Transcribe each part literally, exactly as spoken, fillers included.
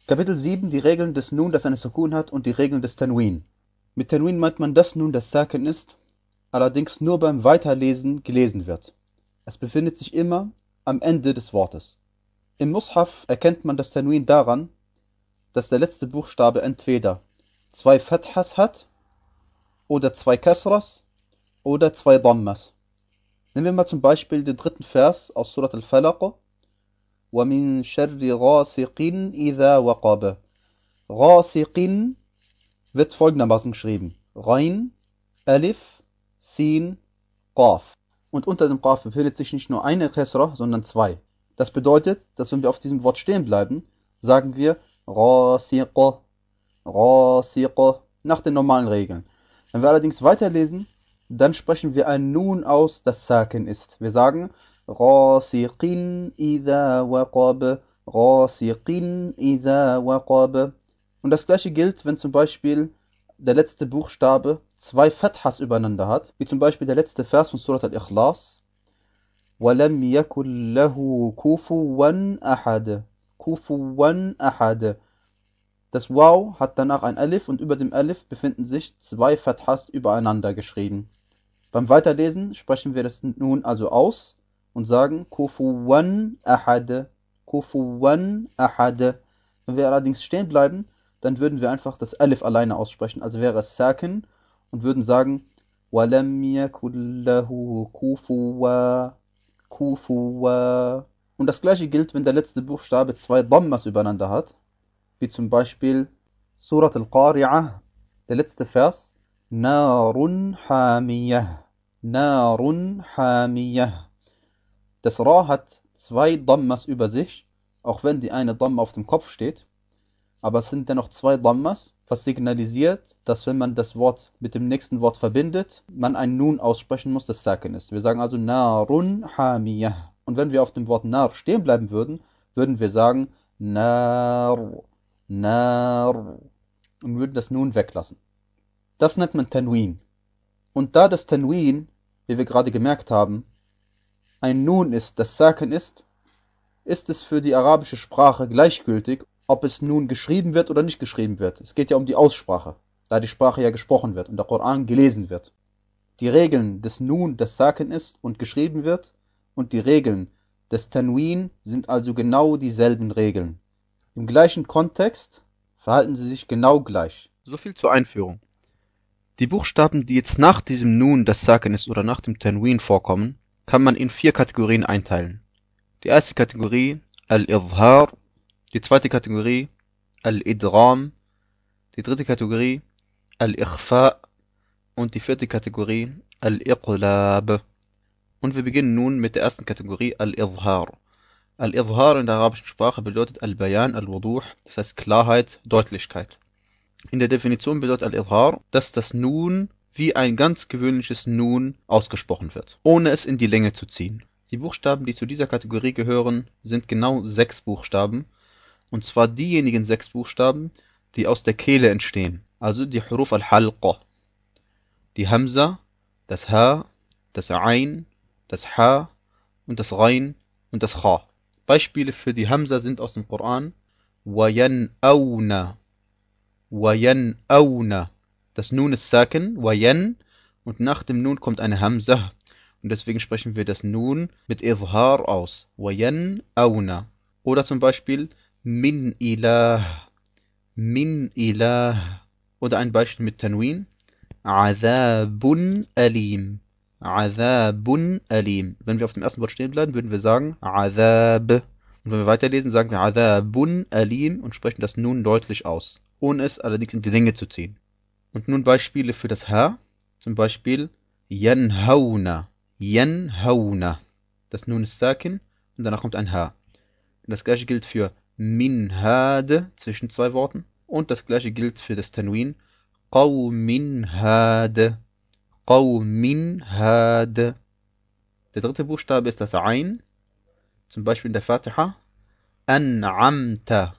Kapitel sieben, die Regeln des Nun, das eine Sukun hat, und die Regeln des Tanwin. Mit Tanwin meint man das Nun, das Sakin ist, allerdings nur beim Weiterlesen gelesen wird. Es befindet sich immer am Ende des Wortes. Im Mushaf erkennt man das Tanwin daran, dass der letzte Buchstabe entweder zwei Fathas hat, oder zwei Kasras, oder zwei Dhammas. Nehmen wir mal zum Beispiel den dritten Vers aus Surat al-Falaq. وَمِن شَرِّ غَاسِقٍ إِذَا وَقَبَ. غَاسِقٍ wird folgendermaßen geschrieben. Rein, Alif, Sin, Qaf. Und unter dem Qaf befindet sich nicht nur eine Kasra, sondern zwei. Das bedeutet, dass wenn wir auf diesem Wort stehen bleiben, sagen wir غَاسِقَ, غَاسِقَ, nach den normalen Regeln. Wenn wir allerdings weiterlesen, dann sprechen wir ein Nun aus, das Sakin ist. Wir sagen غَاسِقٍ إِذَا وَقَبَ, غَاسِقٍ إِذَا وَقَبَ. Und das gleiche gilt, wenn zum Beispiel der letzte Buchstabe zwei Fathas übereinander hat, wie zum Beispiel der letzte Vers von Surat al-Ikhlas. وَلَمْ يَكُنْ لَهُ كُفُوًا أَحَدٌ, كُفُوًا أَحَدٌ. Das Waw hat danach ein Alif und über dem Alif befinden sich zwei Fathas übereinander geschrieben. Beim Weiterlesen sprechen wir das nun also aus und sagen Kufuwan Ahad, Kufuwan Ahad. Wenn wir allerdings stehen bleiben, dann würden wir einfach das Alif alleine aussprechen, also wäre es Sakin, und würden sagen Walam yakun lahu kufuwa, kufuwa. Und das gleiche gilt, wenn der letzte Buchstabe zwei Dhammas übereinander hat, wie zum Beispiel Surat al-Qari'ah, der letzte Vers, Narun Hamiyah, Narun Hamiyah. Das Ra hat zwei Dhammas über sich, auch wenn die eine Dhamma auf dem Kopf steht, aber es sind dennoch zwei Dhammas, was signalisiert, dass wenn man das Wort mit dem nächsten Wort verbindet, man ein Nun aussprechen muss, das Sakin ist. Wir sagen also Narun Hamiyah. Und wenn wir auf dem Wort Nar stehen bleiben würden, würden wir sagen Nar, Nar, und würden das Nun weglassen. Das nennt man Tanwin. Und da das Tanwin, wie wir gerade gemerkt haben, ein Nun ist, das Sakin ist, ist es für die arabische Sprache gleichgültig, ob es nun geschrieben wird oder nicht geschrieben wird. Es geht ja um die Aussprache, da die Sprache ja gesprochen wird und der Koran gelesen wird. Die Regeln des Nun, das Sakin ist und geschrieben wird, und die Regeln des Tanwin sind also genau dieselben Regeln. Im gleichen Kontext verhalten sie sich genau gleich. So viel zur Einführung. Die Buchstaben, die jetzt nach diesem Nun, das Sakin ist, oder nach dem Tanwin vorkommen, kann man in vier Kategorien einteilen. Die erste Kategorie Al-Idhar, die zweite Kategorie Al-Idgham, die dritte Kategorie Al-Ikhfa und die vierte Kategorie Al-Iqlab. Und wir beginnen nun mit der ersten Kategorie Al-Idhar. Al-Idhar in der arabischen Sprache bedeutet Al-Bayan, Al-Wuduh, das heißt Klarheit, Deutlichkeit. In der Definition bedeutet Al-Idhar, dass das Nun wie ein ganz gewöhnliches Nun ausgesprochen wird, ohne es in die Länge zu ziehen. Die Buchstaben, die zu dieser Kategorie gehören, sind genau sechs Buchstaben, und zwar diejenigen sechs Buchstaben, die aus der Kehle entstehen, also die Huruf al-Halqa, die Hamza, das Ha, das Ain, das Ha und das Rain und das Kha. Beispiele für die Hamza sind aus dem Koran وَيَنْأَوْنَ, وَيَنْأَوْنَ. Das Nun ist Sakin, Wayan, und nach dem Nun kommt eine Hamza. Und deswegen sprechen wir das Nun mit Idhar aus. Wayan Auna. Oder zum Beispiel Min Ilah, Min Ilah. Oder ein Beispiel mit Tanwin. Azabun Alim, Azabun Alim. Wenn wir auf dem ersten Wort stehen bleiben, würden wir sagen Azab. Und wenn wir weiterlesen, sagen wir Azabun Alim und sprechen das Nun deutlich aus, ohne es allerdings in die Länge zu ziehen. Und nun Beispiele für das Ha, zum Beispiel Yanhauna, Yanhauna. Das Nun ist Sakin und danach kommt ein Ha. Und das gleiche gilt für Minhad zwischen zwei Worten und das gleiche gilt für das Tanwin Qawminhad, Qawminhad. Der dritte Buchstabe ist das Ain, zum Beispiel in der Fatiha An'amta,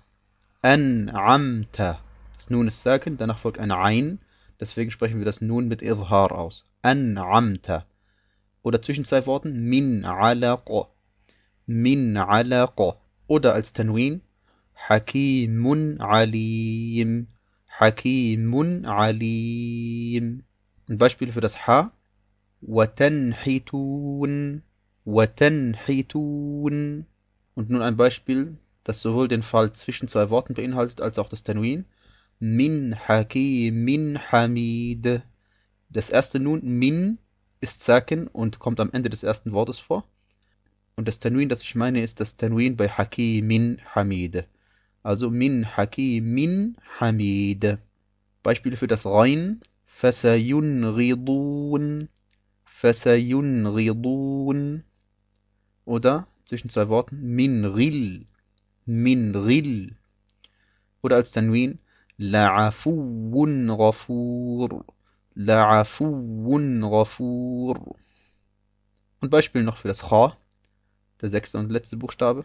An'amta. Das Nun ist Sakin, danach folgt ein Ain, deswegen sprechen wir das Nun mit Idhar aus. An'amta. Oder zwischen zwei Worten Min alaqa, Min alaqa. Oder als Tanwin Hakimun alim. Hakimun alim. Ein Beispiel für das Ha. وَتَنْحِتُونَ وَتَنْحِتُونَ. Und nun ein Beispiel, das sowohl den Fall zwischen zwei Worten beinhaltet, als auch das Tanwin. Min Hakimin Hamid. Das erste Nun, Min, ist Sakin und kommt am Ende des ersten Wortes vor. Und das Tanwin, das ich meine, ist das Tanwin bei Hakimin Hamid. Also Min Hakimin Hamid. Beispiele für das Rein. فَسَيُنْغِضُونَ فَسَيُنْغِضُونَ. Oder zwischen zwei Worten Min Ril. Min Ril. Oder als Tanwin La'afuun Ghafur. La'afuun Ghafur. Und Beispiel noch für das Kha, der sechste und letzte Buchstabe.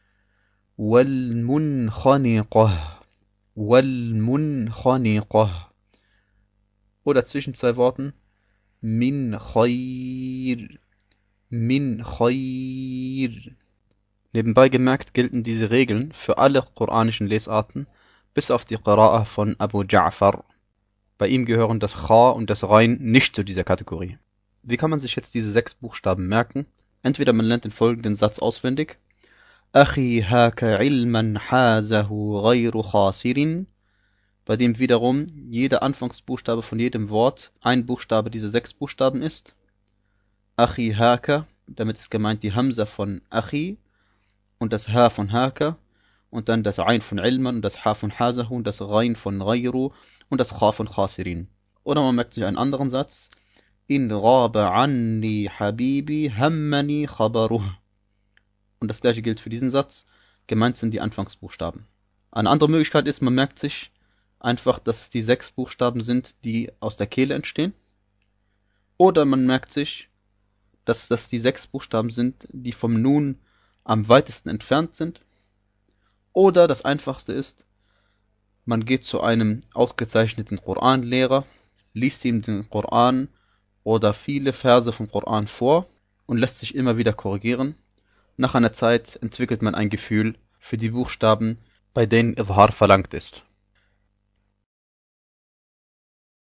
Wal-Munkhaniqah. Wal-Munkhaniqah. Oder zwischen zwei Worten Min Khair. Min Khair. Nebenbei gemerkt gelten diese Regeln für alle koranischen Lesarten, bis auf die Qira'a von Abu Ja'far. Bei ihm gehören das Kha und das Rein nicht zu dieser Kategorie. Wie kann man sich jetzt diese sechs Buchstaben merken? Entweder man lernt den folgenden Satz auswendig. Achi haka ilman hazahu ghayru khasirin. Bei dem wiederum jeder Anfangsbuchstabe von jedem Wort ein Buchstabe dieser sechs Buchstaben ist. Achi haka, damit ist gemeint die Hamza von Achi und das Ha von Haka und dann das Ain von Ilman und das Ha von Hazahu und das Rein von Ghayru und das Kha von Khasirin. Oder man merkt sich einen anderen Satz. In Raba anni Habibi hammani khabaruh. Und das gleiche gilt für diesen Satz. Gemeint sind die Anfangsbuchstaben. Eine andere Möglichkeit ist, man merkt sich einfach, dass es die sechs Buchstaben sind, die aus der Kehle entstehen. Oder man merkt sich, dass das die sechs Buchstaben sind, die vom Nun am weitesten entfernt sind. Oder das Einfachste ist, man geht zu einem ausgezeichneten Koranlehrer, liest ihm den Koran oder viele Verse vom Koran vor und lässt sich immer wieder korrigieren. Nach einer Zeit entwickelt man ein Gefühl für die Buchstaben, bei denen Izhar verlangt ist.